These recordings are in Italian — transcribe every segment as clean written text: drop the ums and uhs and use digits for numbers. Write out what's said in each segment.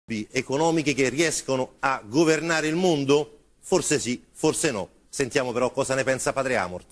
economiche che riescono a governare il mondo? Forse sì, forse no. Sentiamo però cosa ne pensa Padre Amorth.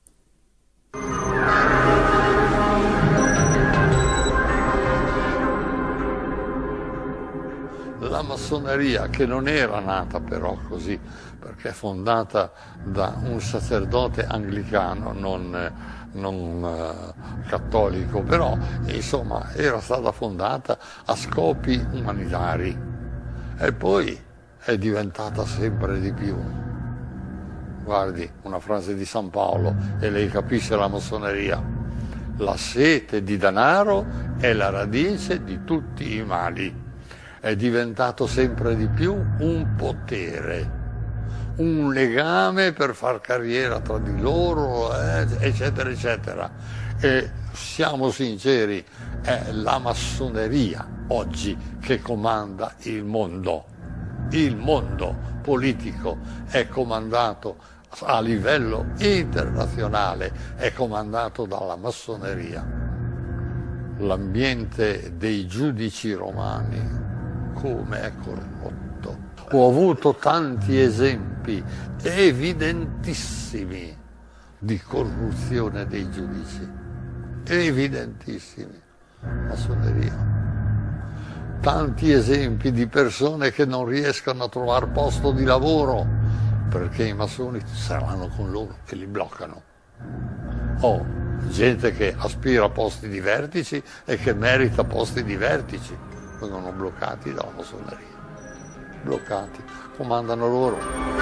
La massoneria, che non era nata però così, perché è fondata da un sacerdote anglicano, non cattolico, però insomma era stata fondata a scopi umanitari e poi è diventata sempre di più. Guardi una frase di San Paolo e lei capisce la massoneria: la sete di denaro è la radice di tutti i mali. È diventato sempre di più un potere, un legame per far carriera tra di loro, eccetera, eccetera. E siamo sinceri, è la massoneria oggi che comanda il mondo. Il mondo politico è comandato a livello internazionale, è comandato dalla massoneria. L'ambiente dei giudici romani come è corrotto. Ho avuto tanti esempi evidentissimi di corruzione dei giudici, evidentissimi. Massoneria. Tanti esempi di persone che non riescono a trovare posto di lavoro perché i massoni saranno con loro che li bloccano. O gente che aspira a posti di vertici e che merita posti di vertici. Vengono bloccati dalla massoneria, bloccati, comandano loro.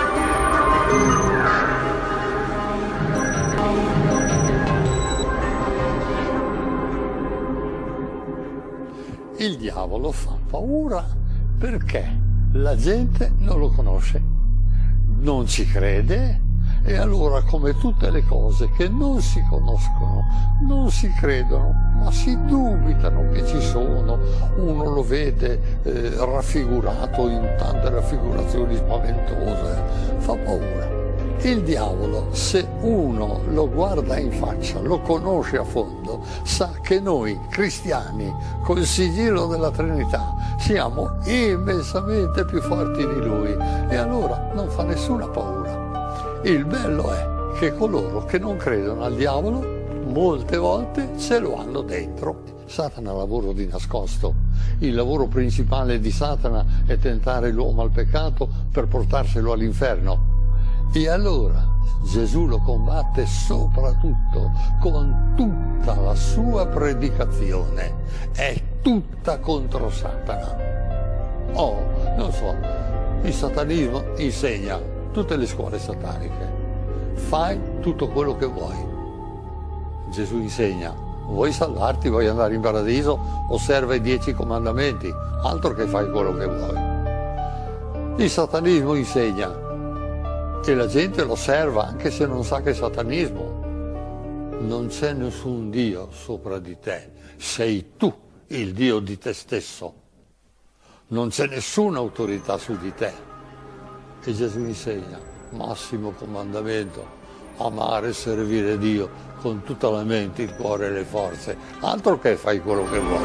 Il diavolo fa paura perché la gente non lo conosce, non ci crede. E allora, come tutte le cose che non si conoscono, non si credono, ma si dubitano che ci sono, uno lo vede raffigurato in tante raffigurazioni spaventose, fa paura. Il diavolo, se uno lo guarda in faccia, lo conosce a fondo, sa che noi cristiani, col sigillo della Trinità, siamo immensamente più forti di lui e allora non fa nessuna paura. Il bello è che coloro che non credono al diavolo molte volte ce lo hanno dentro. Satana lavora di nascosto. Il lavoro principale di Satana è tentare l'uomo al peccato per portarselo all'inferno. E allora Gesù lo combatte soprattutto con tutta la sua predicazione. È tutta contro Satana. Non so, il satanismo insegna tutte le scuole sataniche. Fai tutto quello che vuoi. Gesù insegna: vuoi salvarti, vuoi andare in paradiso, osserva i 10 comandamenti, altro che fai quello che vuoi. Il satanismo insegna e la gente lo osserva anche se non sa che è satanismo. Non c'è nessun Dio sopra di te, sei tu il Dio di te stesso. Non c'è nessuna autorità su di te. E Gesù insegna, massimo comandamento, amare e servire Dio con tutta la mente, il cuore e le forze, altro che fai quello che vuoi.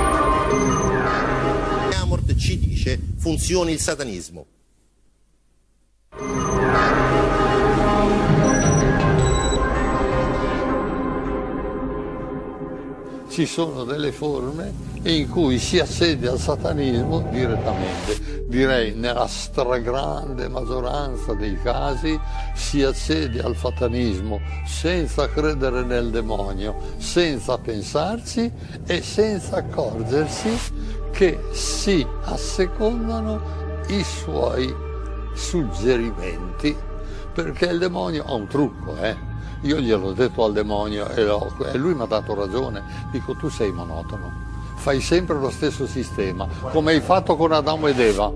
Amorth ci dice: funzioni il satanismo. Ci sono delle forme in cui si accede al satanismo direttamente. Direi nella stragrande maggioranza dei casi si accede al satanismo senza credere nel demonio, senza pensarci e senza accorgersi che si assecondano i suoi suggerimenti, perché il demonio ha un trucco, Io gliel'ho detto al demonio e lui mi ha dato ragione. Dico: tu sei monotono, fai sempre lo stesso sistema, come hai fatto con Adamo ed Eva.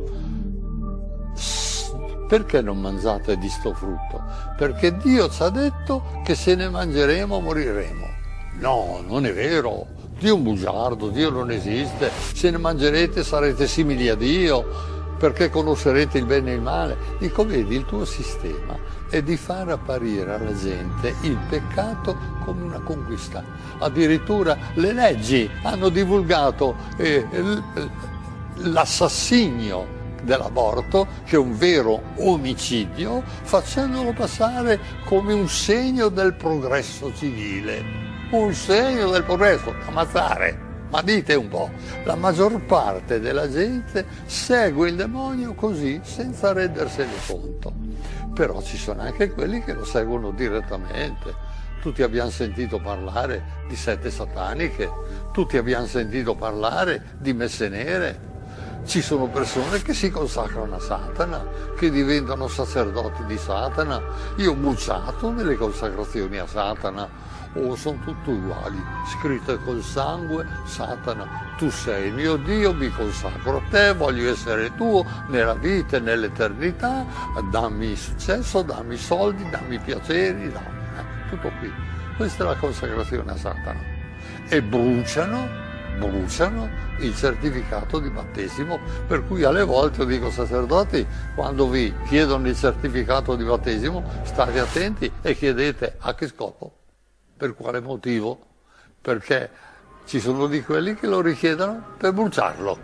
Perché non mangiate di sto frutto? Perché Dio ci ha detto che se ne mangeremo moriremo. No, non è vero. Dio è un bugiardo, Dio non esiste. Se ne mangerete sarete simili a Dio, perché conoscerete il bene e il male. Dico: vedi, il tuo sistema è di far apparire alla gente il peccato come una conquista. Addirittura le leggi hanno divulgato l'assassinio dell'aborto, che è un vero omicidio, facendolo passare come un segno del progresso civile. Un segno del progresso, ammazzare. Ma dite un po', la maggior parte della gente segue il demonio così, senza rendersene conto. Però ci sono anche quelli che lo seguono direttamente. Tutti abbiamo sentito parlare di sette sataniche, tutti abbiamo sentito parlare di messe nere. Ci sono persone che si consacrano a Satana, che diventano sacerdoti di Satana. Io ho bruciato nelle consacrazioni a Satana. Oh, sono tutte uguali, scritte col sangue: Satana, tu sei il mio Dio, mi consacro a te, voglio essere tuo nella vita e nell'eternità, dammi successo, dammi soldi, dammi piaceri, tutto qui. Questa è la consacrazione a Satana. E bruciano il certificato di battesimo, per cui alle volte io dico: sacerdoti, quando vi chiedono il certificato di battesimo, state attenti e chiedete a che scopo. Per quale motivo? Perché ci sono di quelli che lo richiedono per bruciarlo.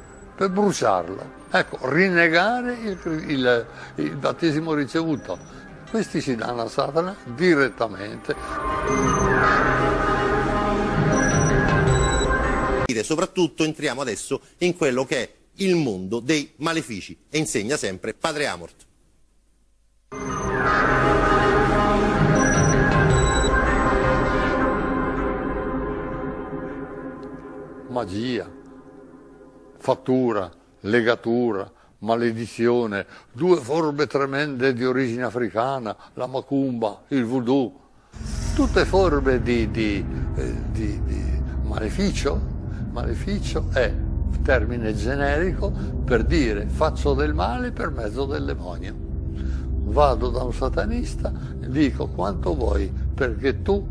Ecco, rinnegare il battesimo ricevuto. Questi si danno a Satana direttamente. Soprattutto entriamo adesso in quello che è il mondo dei malefici, e insegna sempre Padre Amorth. Magia, fattura, legatura, maledizione, due forme tremende di origine africana, la macumba, il voodoo, tutte forme di maleficio. Maleficio è termine generico per dire faccio del male per mezzo del demonio. Vado da un satanista e dico quanto vuoi perché tu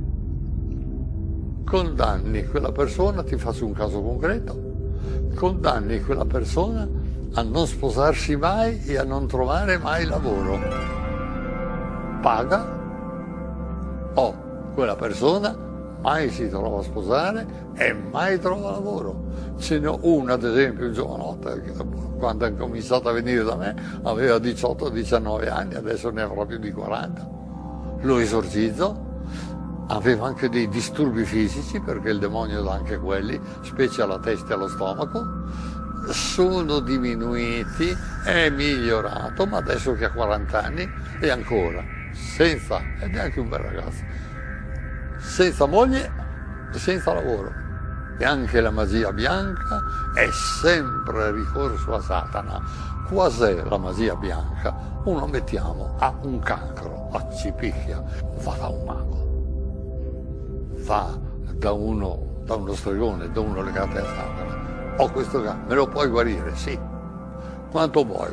condanni quella persona, ti faccio un caso concreto, condanni quella persona a non sposarsi mai e a non trovare mai lavoro. Paga, o quella persona mai si trova a sposare e mai trova lavoro. Ce n'è una, ad esempio, un giovanotto, che quando ha cominciato a venire da me aveva 18-19 anni, adesso ne avrà più di 40. Lo esorcizzo. Aveva anche dei disturbi fisici, perché il demonio dà anche quelli, specie alla testa e allo stomaco. Sono diminuiti, è migliorato, ma adesso che ha 40 anni è ancora senza, ed è anche un bel ragazzo, senza moglie e senza lavoro. E anche la magia bianca è sempre ricorso a Satana. Quas'è la magia bianca? Uno, mettiamo, ha un cancro, ci picchia, va da un mago, va da uno stregone, da uno legato a Satana. Ho questo cancro, me lo puoi guarire? Sì. Quanto vuoi?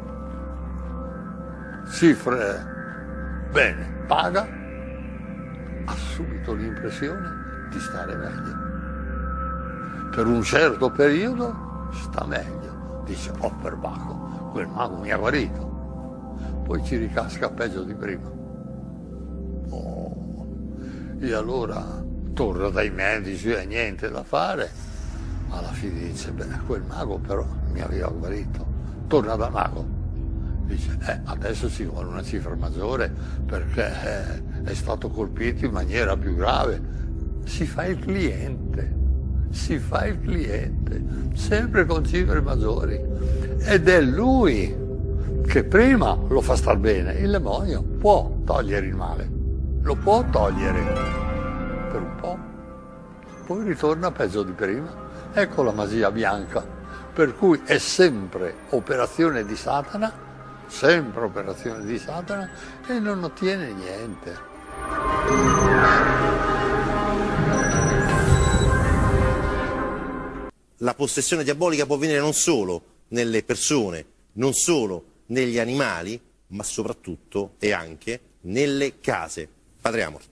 Cifre, bene, paga, ha subito l'impressione di stare meglio. Per un certo periodo sta meglio, dice: oh, perbacco, quel mago mi ha guarito. Poi ci ricasca peggio di prima. Oh. E allora torna dai medici e niente da fare. Alla fine dice: beh, quel mago però mi aveva guarito. Torna dal mago. Dice: adesso ci vuole una cifra maggiore perché è stato colpito in maniera più grave. Si fa il cliente, sempre con cifre maggiori. Ed è lui che prima lo fa star bene. Il demonio può togliere il male, lo può togliere per un po', poi ritorna peggio di prima. Ecco la magia bianca, per cui è sempre operazione di Satana, e non ottiene niente. La possessione diabolica può avvenire non solo nelle persone, non solo negli animali, ma soprattutto e anche nelle case. Padre Amorth.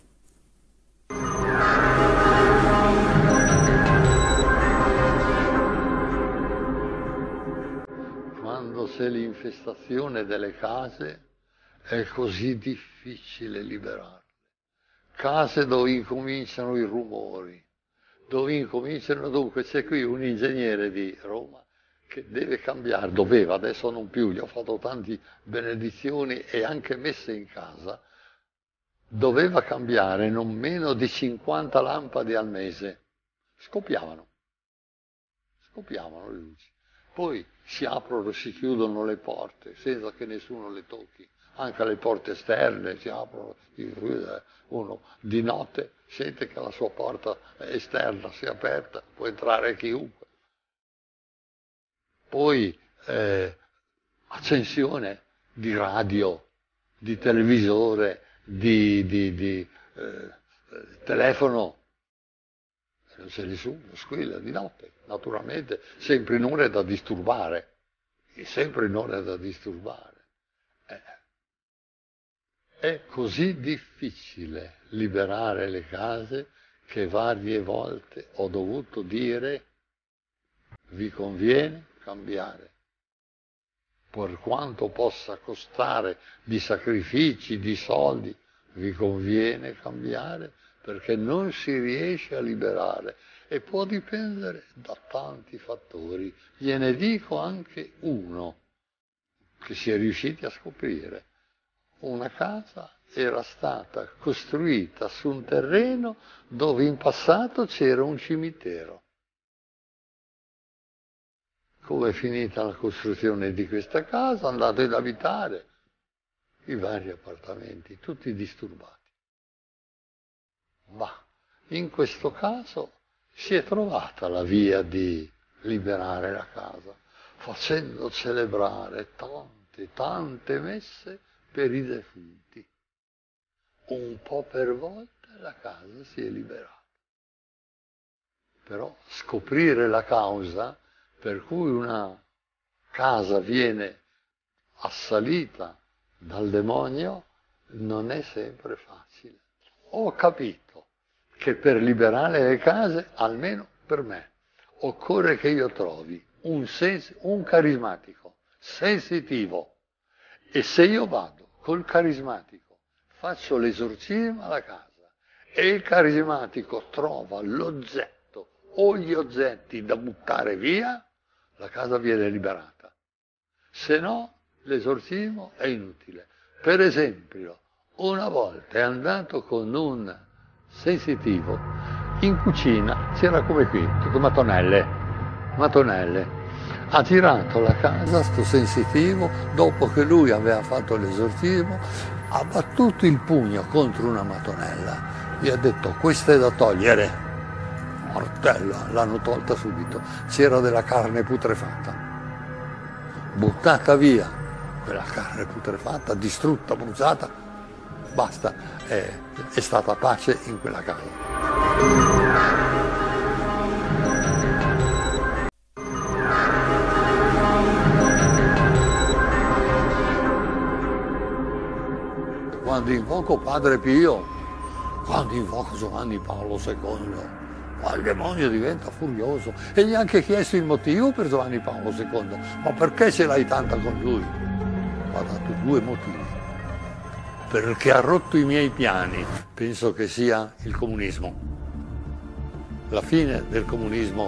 Quando c'è l'infestazione delle case è così difficile liberarle. Case dove incominciano i rumori, dove incominciano, dunque c'è qui un ingegnere di Roma che deve cambiare, doveva, adesso non più, gli ho fatto tante benedizioni e anche messe in casa, doveva cambiare non meno di 50 lampade al mese. Scoppiavano le luci. Poi si aprono e si chiudono le porte senza che nessuno le tocchi. Anche le porte esterne si aprono, uno di notte sente che la sua porta esterna si è aperta, può entrare chiunque. Poi accensione di radio, di televisore, di telefono, non c'è nessuno, squilla di notte, naturalmente, sempre in ore da disturbare, È così difficile liberare le case che varie volte ho dovuto dire: vi conviene cambiare. Per quanto possa costare di sacrifici, di soldi, vi conviene cambiare perché non si riesce a liberare e può dipendere da tanti fattori. Gliene dico anche uno che si è riusciti a scoprire. Una casa era stata costruita su un terreno dove in passato c'era un cimitero. Come è finita la costruzione di questa casa? Andate ad abitare i vari appartamenti, tutti disturbati. Ma in questo caso si è trovata la via di liberare la casa, facendo celebrare tante messe per i defunti. Un po' per volta la casa si è liberata. Però scoprire la causa per cui una casa viene assalita dal demonio non è sempre facile. Ho capito che per liberare le case, almeno per me, occorre che io trovi un carismatico, sensitivo, e se io vado col carismatico, faccio l'esorcismo alla casa e il carismatico trova l'oggetto o gli oggetti da buttare via, la casa viene liberata. Se no, l'esorcismo è inutile. Per esempio, una volta è andato con un sensitivo in cucina, c'era come qui, tutte mattonelle. Ha girato la casa, sto sensitivo, dopo che lui aveva fatto l'esorcismo, ha battuto il pugno contro una mattonella, gli ha detto: questa è da togliere. Martello, l'hanno tolta subito, c'era della carne putrefatta, buttata via, quella carne putrefatta, distrutta, bruciata, basta, è stata pace in quella casa. Quando invoco Padre Pio, quando invoco Giovanni Paolo II, il demonio diventa furioso. E gli ha anche chiesto il motivo per Giovanni Paolo II. Ma perché ce l'hai tanta con lui? Mi ha dato 2 motivi. Perché ha rotto i miei piani. Penso che sia il comunismo. La fine del comunismo.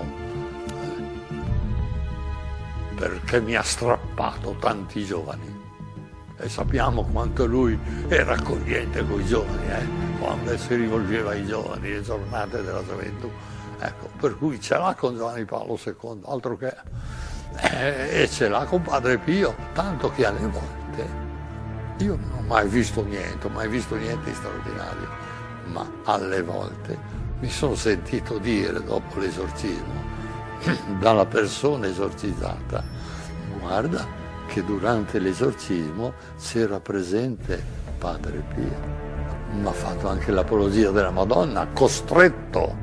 Perché mi ha strappato tanti giovani. E sappiamo quanto lui era accogliente con i giovani, quando si rivolgeva ai giovani, le giornate della gioventù. Ecco, per cui ce l'ha con Giovanni Paolo II, altro che... e ce l'ha con Padre Pio, tanto che alle volte io non ho mai visto niente di straordinario, ma alle volte mi sono sentito dire, dopo l'esorcismo, dalla persona esorcizzata: guarda che durante l'esorcismo c'era presente Padre Pio, ma ha fatto anche l'apologia della Madonna, costretto.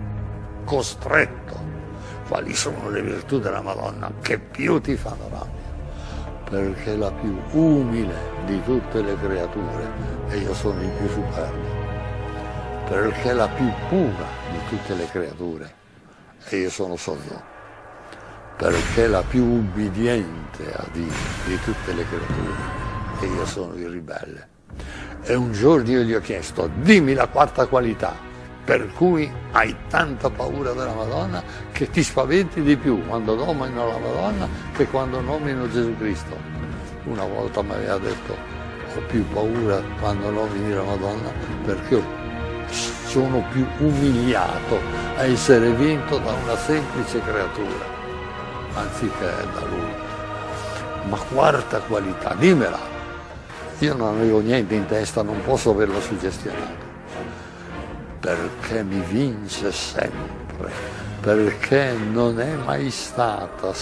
Quali sono le virtù della Madonna che più ti fanno rabbia? Perché è la più umile di tutte le creature e io sono il più superbo. Perché è la più pura di tutte le creature e io sono sordo. Perché è la più ubbidiente a Dio di tutte le creature e io sono il ribelle. E un giorno io gli ho chiesto: dimmi la quarta qualità. per cui hai tanta paura della Madonna che ti spaventi di più quando nomino la Madonna che quando nomino Gesù Cristo. Una volta mi aveva detto: ho più paura quando nomini la Madonna perché sono più umiliato a essere vinto da una semplice creatura anziché da Lui. Ma quarta qualità, dimmela. Io non avevo niente in testa, non posso averla suggestionata. Perché mi vince sempre, perché non è mai stata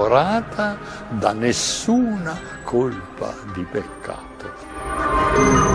sfiorata da nessuna colpa di peccato.